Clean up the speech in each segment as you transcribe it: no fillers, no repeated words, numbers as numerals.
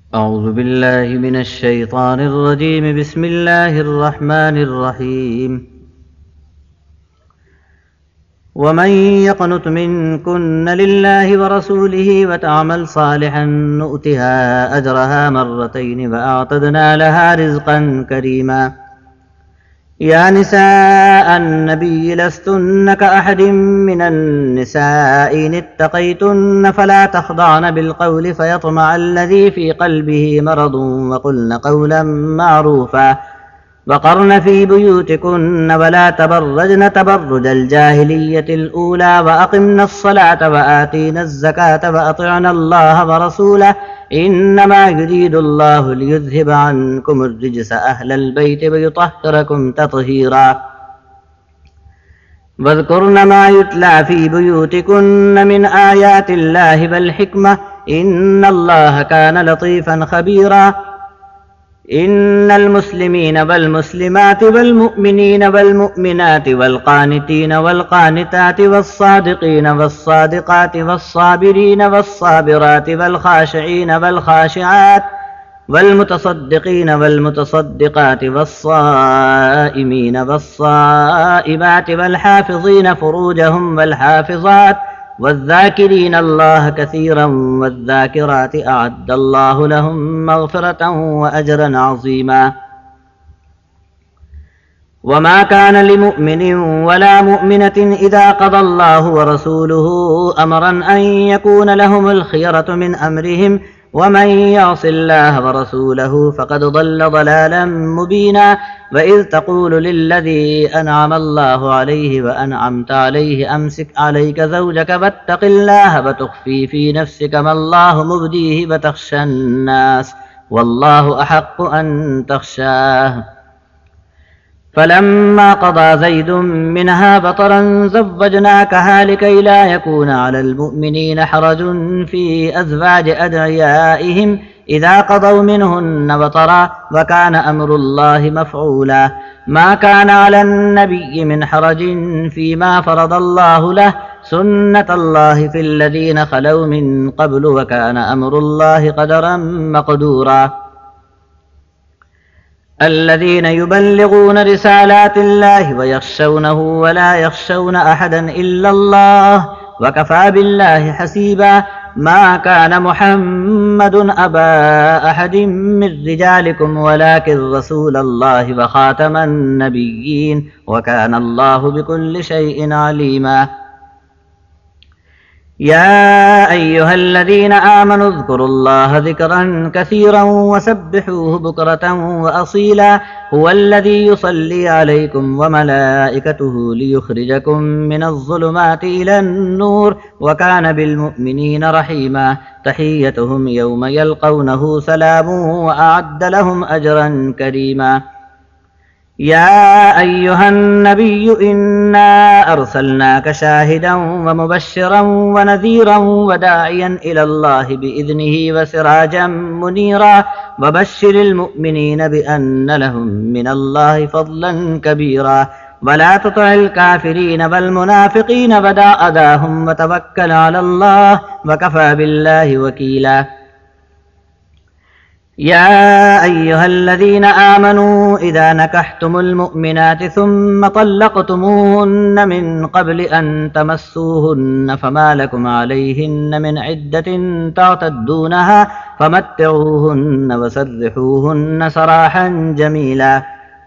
أعوذ بالله من الشيطان الرجيم. بسم الله الرحمن الرحيم. ومن يقنت منكن لله ورسوله وتعمل صالحا نؤتها أجرها مرتين وأعتدنا لها رزقا كريما. يا نساء النبي لستن كأحد من النساء إن اتقيتن فلا تخضعن بالقول فيطمع الذي في قلبه مرض وقلن قولا معروفا وقرن في بيوتكن ولا تبرجن تبرج الجاهلية الأولى وأقمن الصلاة وآتينا الزكاة وأطعنا الله ورسوله إنما يريد الله ليذهب عنكم الرجس أهل البيت ويطهركم تطهيرا. واذكرن ما يتلى في بيوتكن من آيات الله والحكمة إن الله كان لطيفا خبيرا. إن المسلمين والمسلمات والمؤمنين والمؤمنات والقانتين والقانتات والصادقين والصادقات والصابرين والصابرات والخاشعين والخاشعات والمتصدقين والمتصدقات والصائمين والصائمات والحافظين فروجهم والحافظات والذاكرين الله كثيرا والذاكرات أعد الله لهم مغفرة وأجرا عظيما. وما كان لمؤمن ولا مؤمنة إذا قضى الله ورسوله أمرا أن يكون لهم الخيرة من أمرهم ومن يعص الله ورسوله فقد ضل ضلالا مبينا. وإذ تقول للذي أنعم الله عليه وأنعمت عليه أمسك عليك زوجك واتق الله وتخفي في نفسك ما الله مبديه وتخشى الناس والله أحق أن تخشاه. فلما قضى زيد منها بطرا زوجناكها لكي لا يكون على المؤمنين حرج في أزواج أدعيائهم إذا قضوا منهن بطرا وكان أمر الله مفعولا. ما كان على النبي من حرج فيما فرض الله له سنة الله في الذين خلوا من قبل وكان أمر الله قدرا مقدورا. الذين يبلغون رسالات الله ويخشونه ولا يخشون أحدا إلا الله وكفى بالله حسيبا. ما كان محمد أبا أحد من رجالكم ولكن رسول الله وخاتم النبيين وكان الله بكل شيء عليما. يا أيها الذين آمنوا اذكروا الله ذكرا كثيرا وسبحوه بكرة وأصيلا. هو الذي يصلي عليكم وملائكته ليخرجكم من الظلمات إلى النور وكان بالمؤمنين رحيما. تحيتهم يوم يلقونه سلام وأعد لهم أجرا كريما. يا أيها النبي إنا أرسلناك شاهدا ومبشرا ونذيرا وداعيا إلى الله بإذنه وسراجا منيرا. وبشر المؤمنين بأن لهم من الله فضلا كبيرا. ولا تطع الكافرين والمنافقين ودع أذاهم وتوكل على الله وكفى بالله وكيلا. يا أيها الذين آمنوا إذا نكحتم المؤمنات ثم طلقتموهن من قبل أن تمسوهن فما لكم عليهن من عدة تعتدونها فمتعوهن وسرحوهن سراحا جميلا.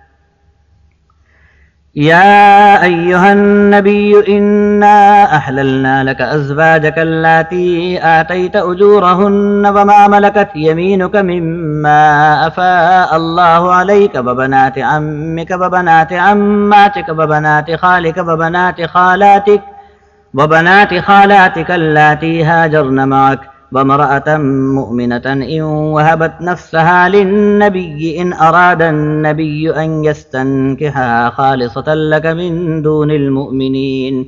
يا أيها النبي إنا أحللنا لك أزواجك اللاتي آتيت أجورهن وما ملكت يمينك مما أفاء الله عليك وبنات عمك وبنات عماتك وبنات خالك وبنات خالاتك اللاتي هاجرن معك وامرأة مؤمنة إن وهبت نفسها للنبي إن أراد النبي أن يستنكحها خالصة لك من دون المؤمنين.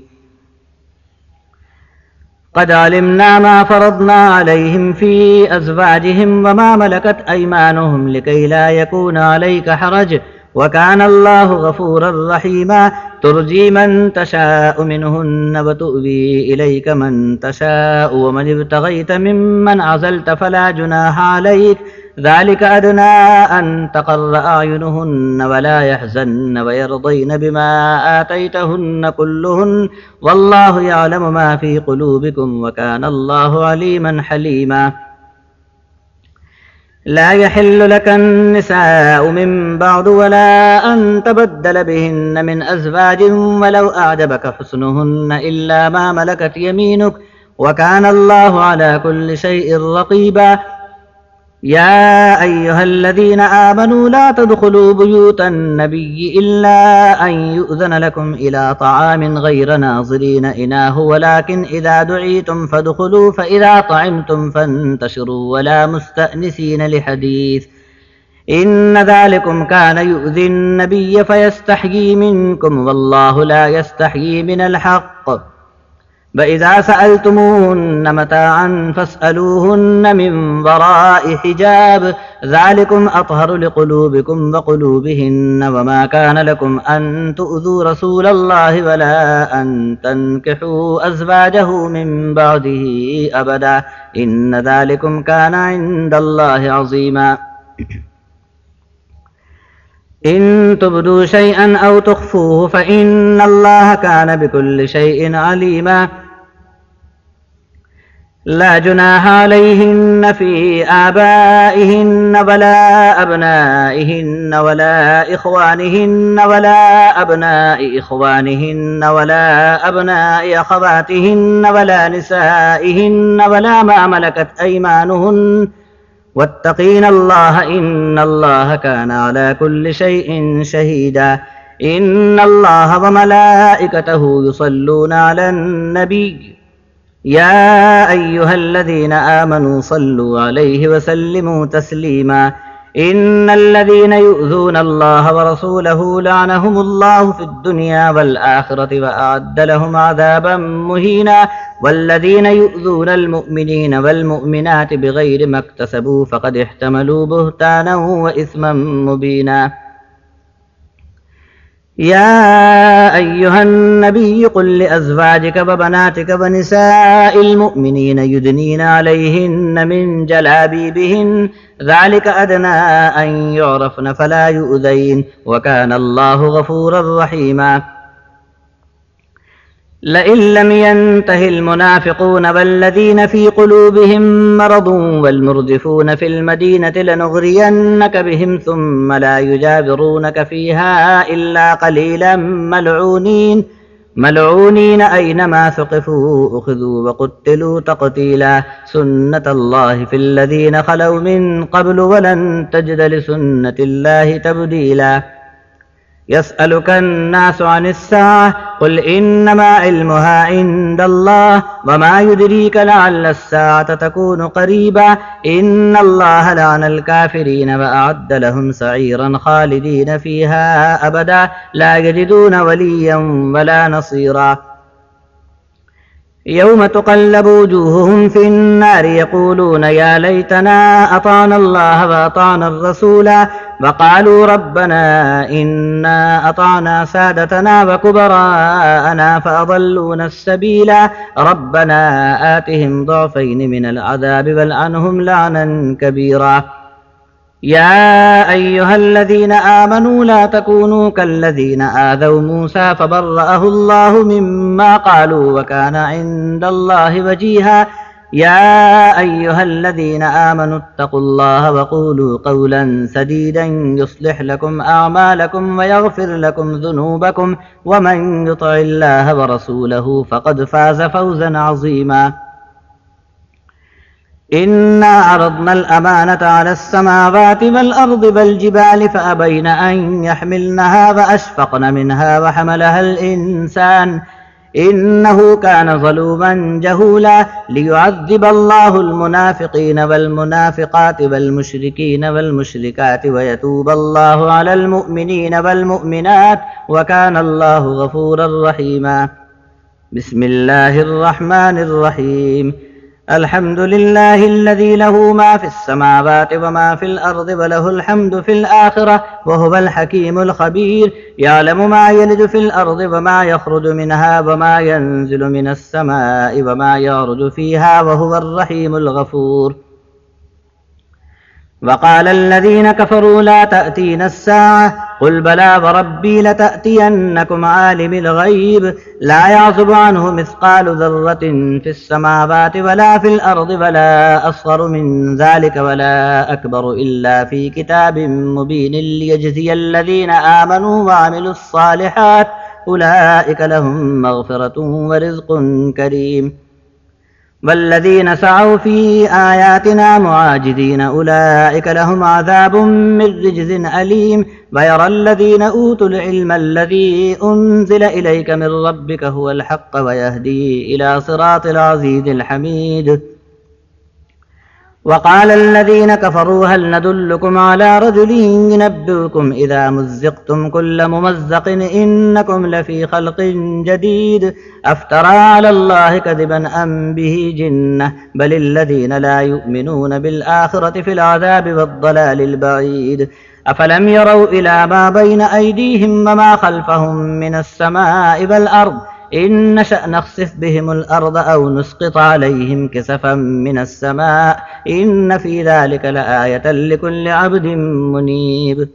قد علمنا ما فرضنا عليهم في أزواجهم وما ملكت أيمانهم لكي لا يكون عليك حرج وكان الله غفورا رحيما. ترجي من تشاء منهن وتؤوي إليك من تشاء ومن ابتغيت ممن عزلت فلا جناح عليك ذلك أدنى أن تقر أعينهن ولا يحزن ويرضين بما آتيتهن كلهن والله يعلم ما في قلوبكم وكان الله عليما حليما لا يحل لك النساء من بعد ولا أن تبدل بهن من أزواج ولو أعجبك حسنهن إلا ما ملكت يمينك وكان الله على كل شيء رقيبا يا أيها الذين آمنوا لا تدخلوا بيوت النبي إلا أن يؤذن لكم إلى طعام غير ناظرين إناه ولكن إذا دعيتم فادخلوا فإذا طعمتم فانتشروا ولا مستأنسين لحديث إن ذلكم كان يؤذي النبي فيستحيي منكم والله لا يستحيي من الحق فإذا سألتموهن متاعا فاسألوهن من وراء حجاب ذلكم أطهر لقلوبكم وقلوبهن وما كان لكم أن تؤذوا رسول الله ولا أن تنكحوا أزواجه من بعده أبدا إن ذلكم كان عند الله عظيما إن تبدوا شيئا أو تخفوه فإن الله كان بكل شيء عليما لا جناح عليهن في آبائهن ولا أبنائهن ولا إخوانهن ولا أبناء إخوانهن ولا أبناء أخواتهن ولا نسائهن ولا ما ملكت أيمانهن واتقين الله إن الله كان على كل شيء شهيدا إن الله وملائكته يصلون على النبي يا أيها الذين آمنوا صلوا عليه وسلموا تسليما إن الذين يؤذون الله ورسوله لعنهم الله في الدنيا والآخرة وأعد لهم عذابا مهينا والذين يؤذون المؤمنين والمؤمنات بغير ما اكتسبوا فقد احتملوا بهتانا وإثما مبينا يا أيها النبي قل لأزواجك وبناتك ونساء المؤمنين يدنين عليهن من جلابيبهن ذلك أدنى أن يعرفن فلا يؤذين وكان الله غفورا رحيما لئن لم ينته المنافقون والذين في قلوبهم مرض والمردفون في المدينة لنغرينك بهم ثم لا يجاورونك فيها إلا قليلا ملعونين أينما ثقفوا أخذوا وقتلوا تقتيلا سنة الله في الذين خلوا من قبل ولن تجد لسنة الله تبديلا يسألك الناس عن الساعة قل إنما علمها عند الله وما يدريك لعل الساعة تكون قريبا إن الله لعن الكافرين وأعد لهم سعيرا خالدين فيها أبدا لا يجدون وليا ولا نصيرا يوم تقلب وجوههم في النار يقولون يا ليتنا أطعنا الله وأطعنا الرسولا وقالوا ربنا إنا أطعنا سادتنا وكبراءنا فأضلونا السبيلا ربنا آتهم ضعفين من العذاب والعنهم لعنا كبيرا يا أيها الذين آمنوا لا تكونوا كالذين آذوا موسى فبرأه الله مما قالوا وكان عند الله وجيها يا أيها الذين آمنوا اتقوا الله وقولوا قولا سديدا يصلح لكم أعمالكم ويغفر لكم ذنوبكم ومن يطع الله ورسوله فقد فاز فوزا عظيما إنا عرضنا الأمانة على السماوات والأرض والجبال فأبين أن يحملنها وأشفقن منها وحملها الإنسان إنه كان ظلوما جهولا ليعذب الله المنافقين والمنافقات والمشركين والمشركات ويتوب الله على المؤمنين والمؤمنات وكان الله غفورا رحيما بسم الله الرحمن الرحيم الحمد لله الذي له ما في السماوات وما في الأرض وله الحمد في الآخرة وهو الحكيم الخبير يعلم ما يلج في الأرض وما يخرج منها وما ينزل من السماء وما يعرج فيها وهو الرحيم الغفور وقال الذين كفروا لا تأتينا الساعة قل بلى وربي لتأتينكم عالم الغيب لا يعزب عنه مثقال ذرة في السماوات ولا في الأرض ولا أصغر من ذلك ولا أكبر إلا في كتاب مبين ليجزي الذين آمنوا وعملوا الصالحات أولئك لهم مغفرة ورزق كريم والذين سعوا في آياتنا معاجزين أولئك لهم عذاب من رجز أليم ويرى الذين أوتوا العلم الذي أنزل إليك من ربك هو الحق ويهدي إلى صراط العزيز الحميد وقال الذين كفروا هل ندلكم على رجل ينبئكم إذا مزقتم كل ممزق إنكم لفي خلق جديد أفترى على الله كذبا أم به جنة بل الذين لا يؤمنون بالآخرة في العذاب والضلال البعيد أفلم يروا إلى ما بين أيديهم وما خلفهم من السماء والأرض إن نشأ نخسف بهم الأرض أو نسقط عليهم كسفا من السماء إن في ذلك لآية لكل عبد منيب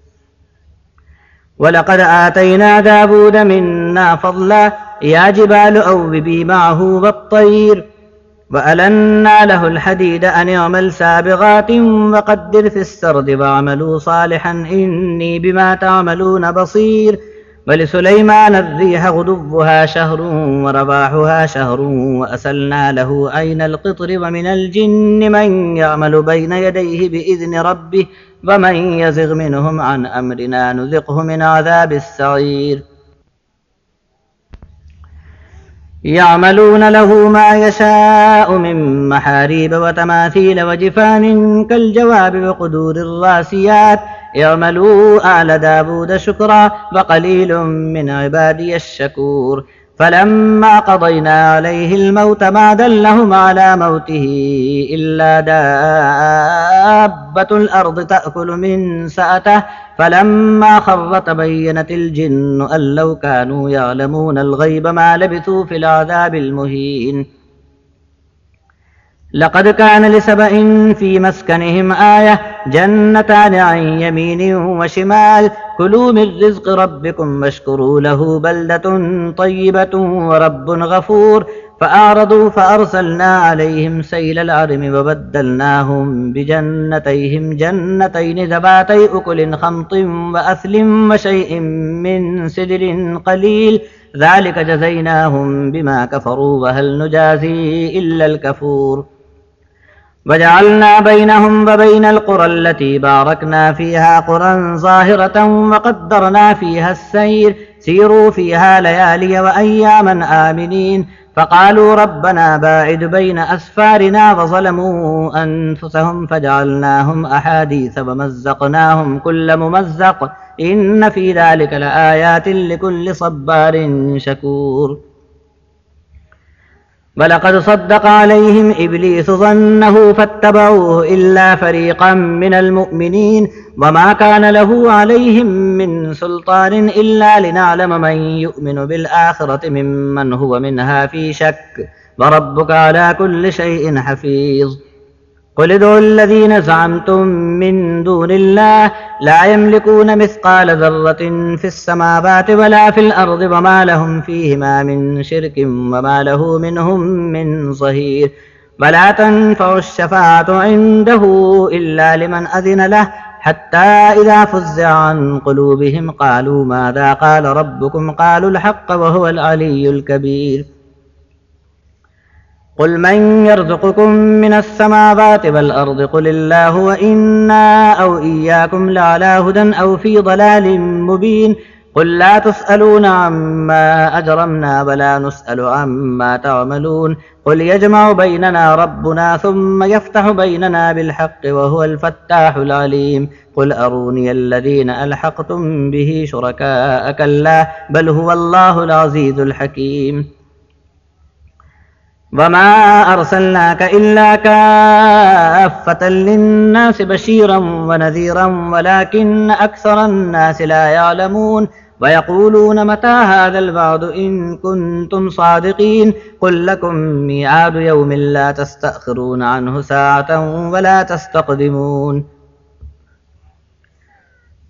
ولقد آتينا داود منا فضلا يا جبال أوبي معه والطير وألنا له الحديد أن يعمل سابغات وقدر في السرد واعملوا صالحا إني بما تعملون بصير ولسليمان الريح غدوها شهر ورواحها شهر وأسلنا له عين القطر ومن الجن من يعمل بين يديه بإذن ربه ومن يزغ منهم عن أمرنا نذقه من عذاب السعير يعملون له ما يشاء من محاريب وتماثيل وجفان كالجواب وقدور الراسيات اعملوا آل داود شكرا وقليل من عبادي الشكور فلما قضينا عليه الموت ما دلهم على موته إلا دابة الأرض تأكل من سأته فلما خر تبينت الجن أن لو كانوا يعلمون الغيب ما لبثوا في العذاب المهين لقد كان لسبإ في مسكنهم آية جنتان عن يمين وشمال كلوا من رزق ربكم واشكروا له بلدة طيبة ورب غفور فأعرضوا فأرسلنا عليهم سيل العرم وبدلناهم بجنتيهم جنتين ذواتي أكل خمط وأثل وشيء من سدر قليل ذلك جزيناهم بما كفروا وهل نجازي إلا الكفور وجعلنا بينهم وبين القرى التي باركنا فيها قرى ظاهرة وقدرنا فيها السير سيروا فيها ليالي وأياما آمنين فقالوا ربنا باعد بين أسفارنا وظلموا أنفسهم فجعلناهم أحاديث ومزقناهم كل ممزق إن في ذلك لآيات لكل صبار شكور ولقد صدق عليهم إبليس ظنه فاتبعوه إلا فريقا من المؤمنين وما كان له عليهم من سلطان إلا لنعلم من يؤمن بالآخرة ممن هو منها في شك وربك على كل شيء حفيظ قل ادعوا الذين زعمتم من دون الله لا يملكون مثقال ذرة في السماوات ولا في الأرض وما لهم فيهما من شرك وما له منهم من ظهير ولا تنفع الشفاعة عنده إلا لمن أذن له حتى إذا فزع عن قلوبهم قالوا ماذا قال ربكم قالوا الحق وهو العلي الكبير قل من يرزقكم من السماوات والأرض قل الله وإنا أو إياكم لعلى هدى أو في ضلال مبين قل لا تسألون عما أجرمنا ولا نسأل عما تعملون قل يجمع بيننا ربنا ثم يفتح بيننا بالحق وهو الفتاح العليم قل أروني الذين ألحقتم به شركاء كلا بل هو الله العزيز الحكيم وما أرسلناك إلا كافة للناس بشيرا ونذيرا ولكن أكثر الناس لا يعلمون ويقولون متى هذا الوعد إن كنتم صادقين قل لكم ميعاد يوم لا تستأخرون عنه ساعة ولا تستقدمون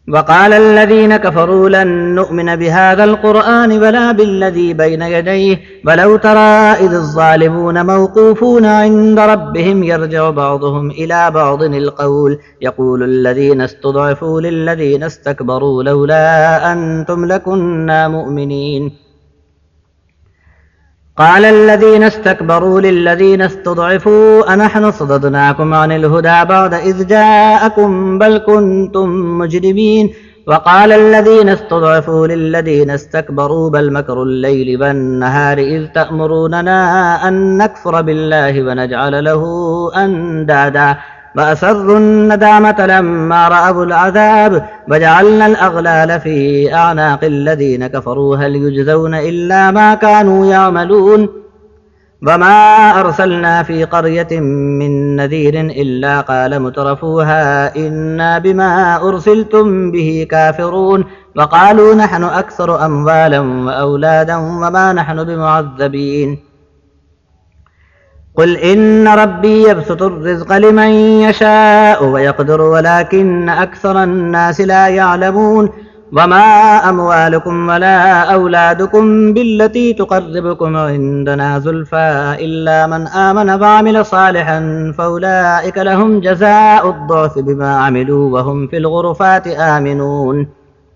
وقال الذين كفروا لن نؤمن بهذا القرآن ولا بالذي بين يديه ولو ترى إذ الظالمون موقوفون عند ربهم يرجع بعضهم إلى بعض القول يقول الذين استضعفوا للذين استكبروا لولا أنتم لكنا مؤمنين قال الذين استكبروا للذين استضعفوا أنحن صددناكم عن الهدى بعد إذ جاءكم بل كنتم مجرمين وقال الذين استضعفوا للذين استكبروا بل مكر الليل والنهار إذ تأمروننا أن نكفر بالله ونجعل له أندادا وأسروا الندامة لما رأوا العذاب وجعلنا الأغلال في أعناق الذين كفروا هل يجزون إلا ما كانوا يعملون وما أرسلنا في قرية من نذير إلا قال مترفوها إنا بما أرسلتم به كافرون وقالوا نحن أكثر أموالا وأولادا وما نحن بمعذبين قل إن ربي يبسط الرزق لمن يشاء ويقدر ولكن أكثر الناس لا يعلمون وما أموالكم ولا أولادكم بالتي تقربكم عندنا زلفى إلا من آمن وعمل صالحا فأولئك لهم جزاء الضعف بما عملوا وهم في الغرفات آمنون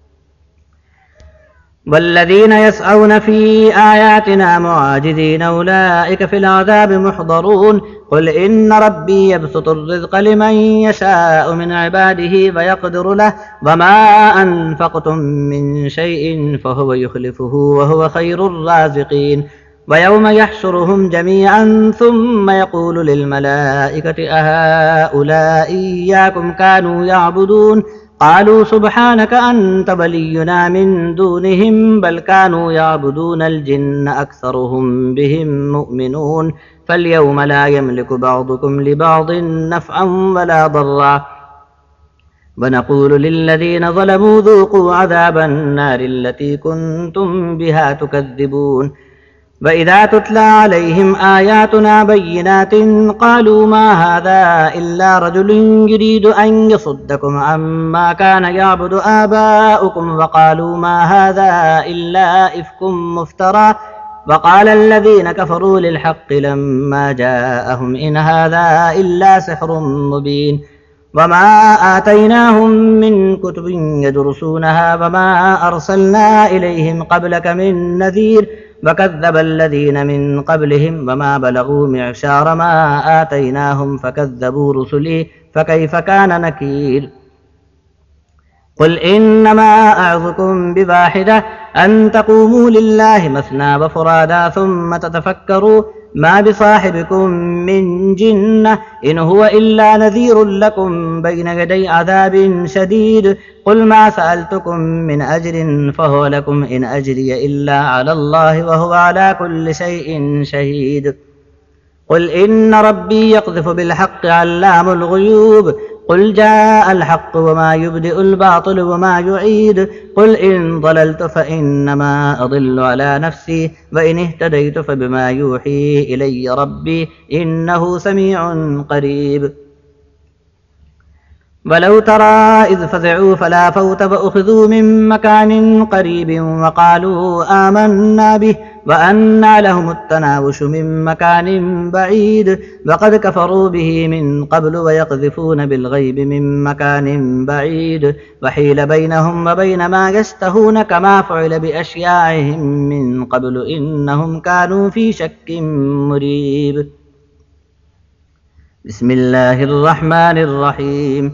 والذين يسعون في آياتنا معاجزين أولئك في العذاب محضرون قل إن ربي يبسط الرزق لمن يشاء من عباده ويقدر له وما أنفقتم من شيء فهو يخلفه وهو خير الرازقين ويوم يحشرهم جميعا ثم يقول للملائكة أهؤلاء إياكم كانوا يعبدون قالوا سبحانك أنت ولينا من دونهم بل كانوا يعبدون الجن أكثرهم بهم مؤمنون فاليوم لا يملك بعضكم لبعض نفعا ولا ضرا ونقول للذين ظلموا ذوقوا عذاب النار التي كنتم بها تكذبون وإذا تتلى عليهم آياتنا بينات قالوا ما هذا إلا رجل يريد أن يصدكم عما كان يعبد آباؤكم وقالوا ما هذا إلا إفك مفترى وقال الذين كفروا للحق لما جاءهم إن هذا إلا سحر مبين وما آتيناهم من كتب يدرسونها وما أرسلنا إليهم قبلك من نذير وكذب الذين من قبلهم وما بلغوا معشار ما آتيناهم فكذبوا رسلي فكيف كان نكير قل إنما أعظكم بواحدة أن تقوموا لله مثنى وفرادا ثم تتفكروا ما بصاحبكم من جنة إن هو إلا نذير لكم بين يدي عذاب شديد قل ما سألتكم من أجر فهو لكم إن أجري إلا على الله وهو على كل شيء شهيد قل إن ربي يقذف بالحق علام الغيوب قل جاء الحق وما يبدئ الباطل وما يعيد قل إن ضللت فإنما أضل على نفسي وإن اهتديت فبما يوحي إلي ربي إنه سميع قريب ولو ترى إذ فزعوا فلا فوت وأخذوا من مكان قريب وقالوا آمنا به وأنى لهم التناوش من مكان بعيد وقد كفروا به من قبل ويقذفون بالغيب من مكان بعيد وحيل بينهم وبين ما يشتهون كما فعل بأشياعهم من قبل إنهم كانوا في شك مريب بسم الله الرحمن الرحيم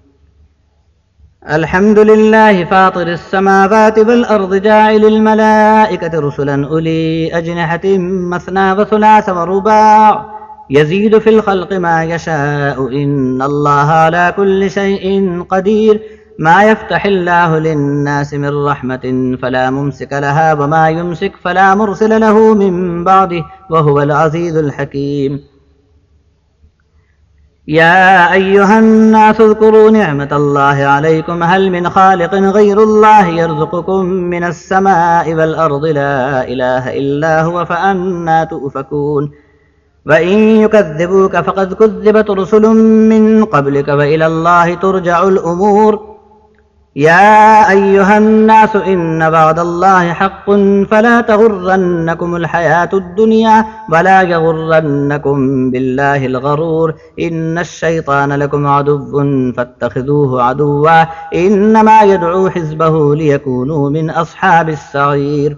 الحمد لله فاطر السماوات والأرض جاعل الملائكة رسلا أولي أجنحة مثنى وثلاث ورباع يزيد في الخلق ما يشاء إن الله على كل شيء قدير ما يفتح الله للناس من رحمة فلا ممسك لها وما يمسك فلا مرسل له من بعده وهو العزيز الحكيم يا أيها الناس اذكروا نعمة الله عليكم هل من خالق غير الله يرزقكم من السماء والأرض لا إله إلا هو فأنى تؤفكون وإن يكذبوك فقد كذبت رسل من قبلك وإلى الله ترجع الأمور يا أيها الناس إن وعد الله حق فلا تغرنكم الحياة الدنيا ولا يغرنكم بالله الغرور إن الشيطان لكم عدو فاتخذوه عدوا إنما يدعو حزبه ليكونوا من أصحاب السعير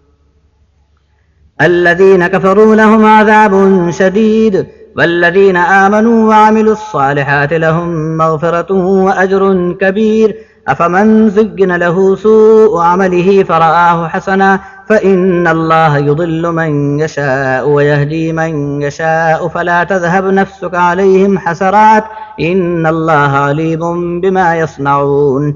الذين كفروا لهم عذاب شديد والذين آمنوا وعملوا الصالحات لهم مغفرة وأجر كبير أفمن زين له سوء عمله فرآه حسنا فإن الله يضل من يشاء ويهدي من يشاء فلا تذهب نفسك عليهم حسرات إن الله عليم بما يصنعون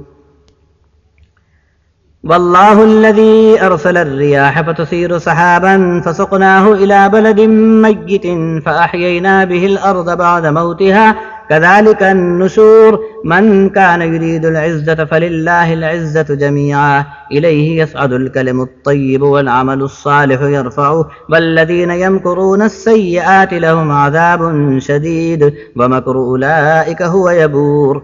والله الذي أرسل الرياح فتثير سحابا فسقناه إلى بلد ميت فأحيينا به الأرض بعد موتها كذلك النشور من كان يريد العزة فلله العزة جميعا إليه يصعد الكلم الطيب والعمل الصالح يرفعه والذين يمكرون السيئات لهم عذاب شديد ومكر أولئك هو يبور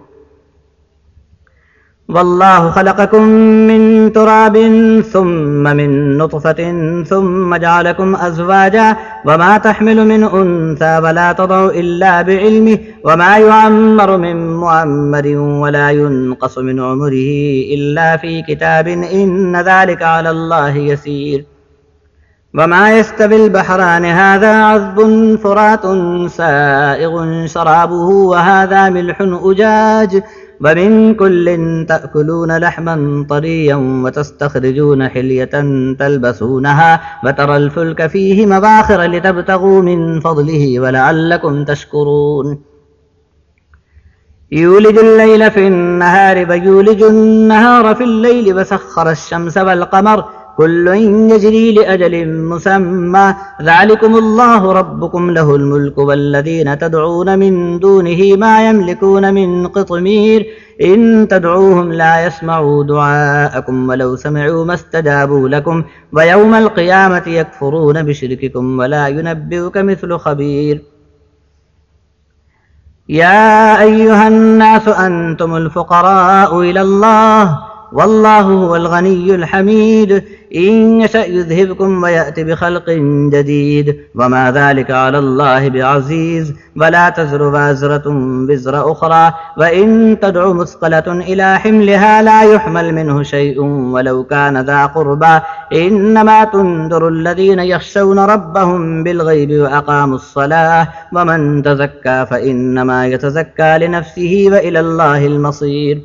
والله خلقكم من تراب ثم من نطفة ثم جعلكم أزواجا وما تحمل من أنثى ولا تضع إلا بعلمه وما يعمر من معمر ولا ينقص من عمره إلا في كتاب إن ذلك على الله يسير وما يستوي البحران هذا عذب فرات سائغ شرابه وهذا ملح أجاج ومن كل تأكلون لحما طريا وتستخرجون حلية تلبسونها وترى الفلك فيه مباخر لتبتغوا من فضله ولعلكم تشكرون يولج الليل في النهار ويولج النهار في الليل وسخر الشمس والقمر كل يجري لأجل مسمى ذلكم الله ربكم له الملك والذين تدعون من دونه ما يملكون من قطمير إن تدعوهم لا يسمعوا دعاءكم ولو سمعوا ما استجابوا لكم ويوم القيامة يكفرون بشرككم ولا ينبئك مثل خبير يا أيها الناس أنتم الفقراء إلى الله والله هو الغني الحميد إن يشأ يذهبكم ويأتي بخلق جديد وما ذلك على الله بعزيز ولا تزر وازرة وزر أخرى وإن تدع مثقلة إلى حملها لا يحمل منه شيء ولو كان ذا قربى إنما تنذر الذين يخشون ربهم بالغيب وأقاموا الصلاة ومن تزكى فإنما يتزكى لنفسه وإلى الله المصير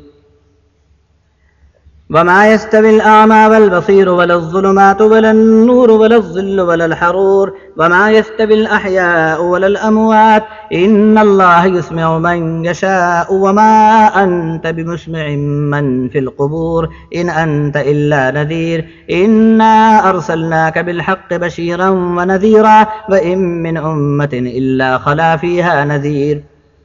وما يستوي الأعمى والبصير ولا الظلمات ولا النور ولا الظل ولا الحرور وما يستوي الأحياء ولا الأموات إن الله يسمع من يشاء وما أنت بمسمع من في القبور إن أنت إلا نذير إنا أرسلناك بالحق بشيرا ونذيرا وإن من أمة إلا خلا فيها نذير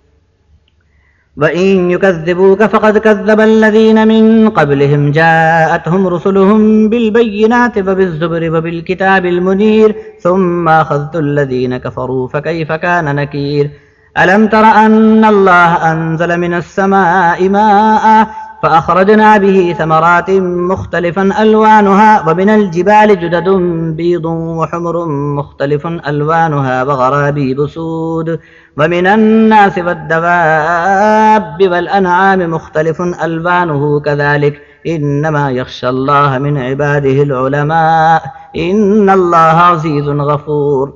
وإن يكذبوك فقد كذب الذين من قبلهم جاءتهم رسلهم بالبينات وبالزبر وبالكتاب المنير ثم أخذت الذين كفروا فكيف كان نكير ألم تر أن الله أنزل من السماء ماء فأخرجنا به ثمرات مختلفا ألوانها ومن الجبال جدد بيض وحمر مختلف ألوانها وغرابيب سود ومن الناس والدواب والأنعام مختلف ألوانه كذلك إنما يخشى الله من عباده العلماء إن الله عزيز غفور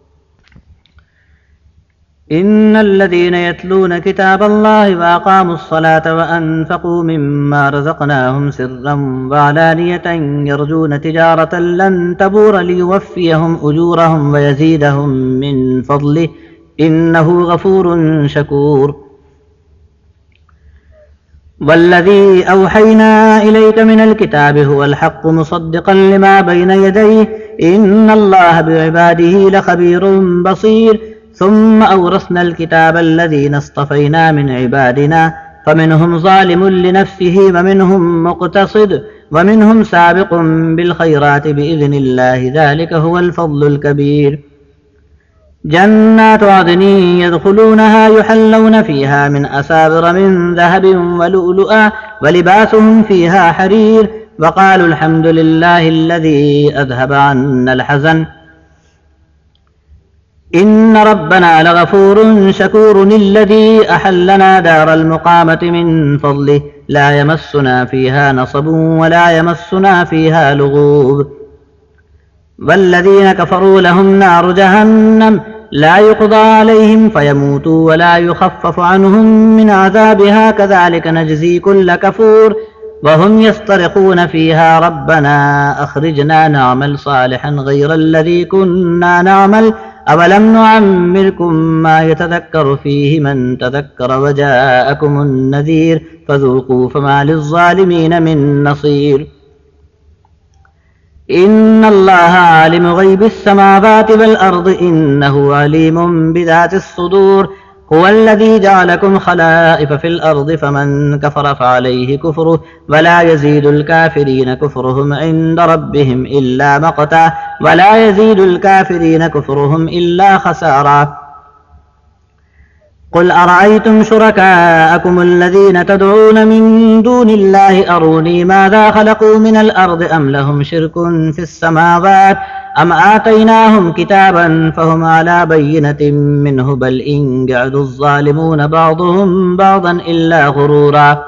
إن الذين يتلون كتاب الله وأقاموا الصلاة وأنفقوا مما رزقناهم سرا وعلانية يرجون تجارة لن تبور ليوفيهم أجورهم ويزيدهم من فضله إنه غفور شكور والذي أوحينا إليك من الكتاب هو الحق مصدقا لما بين يديه إن الله بعباده لخبير بصير ثم أورثنا الكتاب الذين اصطفينا من عبادنا فمنهم ظالم لنفسه ومنهم مقتصد ومنهم سابق بالخيرات بإذن الله ذلك هو الفضل الكبير جنات عدن يدخلونها يحلون فيها من أساور من ذهب ولؤلؤا ولباسهم فيها حرير وقالوا الحمد لله الذي أذهب عنا الحزن إن ربنا لغفور شكور الذي أحلنا دار المقامة من فضله لا يمسنا فيها نصب ولا يمسنا فيها لغوب والذين كفروا لهم نار جهنم لا يقضى عليهم فيموتوا ولا يخفف عنهم من عذابها كذلك نجزي كل كفور وهم يصطرخون فيها ربنا أخرجنا نعمل صالحا غير الذي كنا نعمل أولم نعمركم ما يتذكر فيه من تذكر وجاءكم النذير فذوقوا فما للظالمين من نصير إن الله عالم غيب السماوات والأرض إنه عليم بذات الصدور هو الذي جعلكم خلائف في الأرض فمن كفر فعليه كفره ولا يزيد الكافرين كفرهم عند ربهم إلا مقتا ولا يزيد الكافرين كفرهم إلا خسارا قل أرأيتم شركاءكم الذين تدعون من دون الله أروني ماذا خلقوا من الأرض أم لهم شرك في السماوات أم آتيناهم كتابا فهم على بينة منه بل إن قعد الظالمون بعضهم بعضا إلا غرورا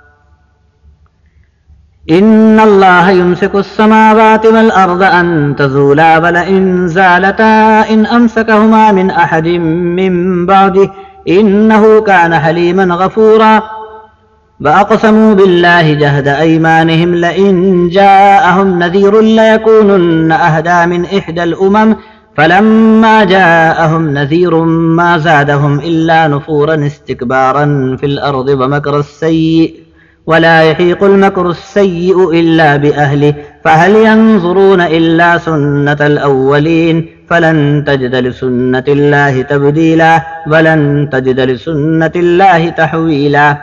إن الله يمسك السماوات والأرض أن تزولا ولئن زالتا إن أمسكهما من أحد من بعده إنه كان حليما غفورا وأقسموا بالله جهد أيمانهم لئن جاءهم نذير ليكونن أهدى من إحدى الأمم فلما جاءهم نذير ما زادهم إلا نفورا استكبارا في الأرض ومكر السيء ولا يحيق المكر السيء إلا بأهله فهل ينظرون إلا سنة الأولين فلن تجد لسنة الله تبديلا ولن تجد لسنة الله تحويلا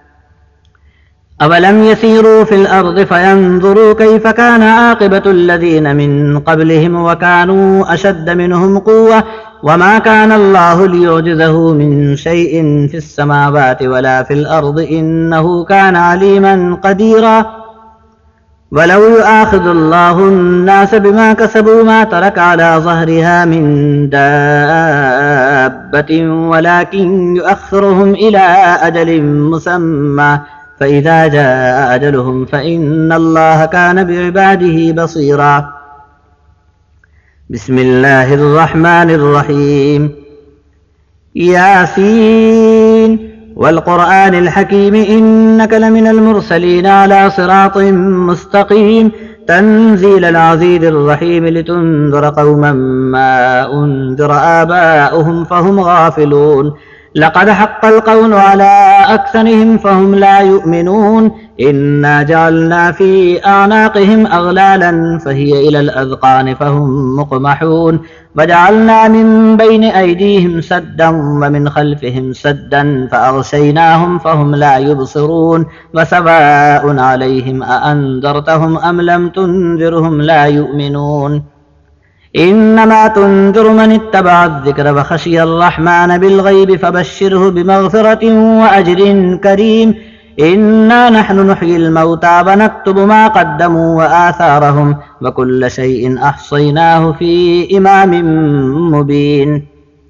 أولم يسيروا في الأرض فينظروا كيف كان عاقبة الذين من قبلهم وكانوا أشد منهم قوة وما كان الله ليعجزه من شيء في السماوات ولا في الأرض إنه كان عليما قديرا ولو يؤاخذ الله الناس بما كسبوا ما ترك على ظهرها من دابة ولكن يؤخرهم إلى أجل مسمى فإذا جاء أجلهم فإن الله كان بعباده بصيرا بسم الله الرحمن الرحيم ياسين والقرآن الحكيم إنك لمن المرسلين على صراط مستقيم تنزيل العزيز الرحيم لتنذر قوما ما أنذر آباؤهم فهم غافلون لقد حق القول على أكثرهم فهم لا يؤمنون إنا جعلنا في أعناقهم أغلالا فهي إلى الأذقان فهم مقمحون وجعلنا من بين أيديهم سدا ومن خلفهم سدا فأغشيناهم فهم لا يبصرون وسواء عليهم أأنذرتهم أم لم تنذرهم لا يؤمنون إنما تنذر من اتبع الذكر وخشي الرحمن بالغيب فبشره بمغفرة وأجر كريم إنا نحن نحيي الموتى ونكتب ما قدموا وآثارهم وكل شيء أحصيناه في إمام مبين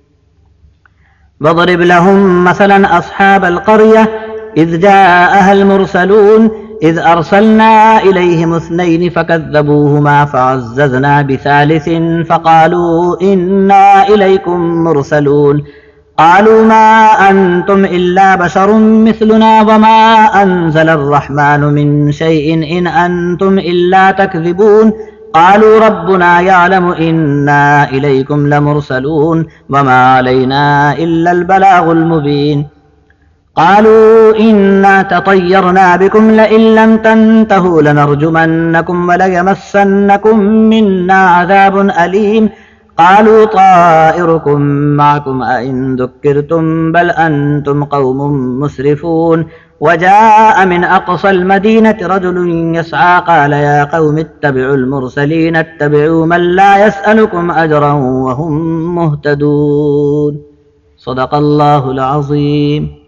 واضرب لهم مثلا أصحاب القرية إذ جاءها المرسلون إذ أرسلنا إليهم 2 فكذبوهما فعززنا بثالث فقالوا إنا إليكم مرسلون قالوا ما أنتم إلا بشر مثلنا وما أنزل الرحمن من شيء إن أنتم إلا تكذبون قالوا ربنا يعلم إنا إليكم لمرسلون وما علينا إلا البلاغ المبين قالوا إنا تطيرنا بكم لئن لم تنتهوا لنرجمنكم وليمسنكم منا عذاب أليم قالوا طائركم معكم أئن ذكرتم بل أنتم قوم مسرفون وجاء من أقصى المدينة رجل يسعى قال يا قوم اتبعوا المرسلين اتبعوا من لا يسألكم أجرا وهم مهتدون صدق الله العظيم.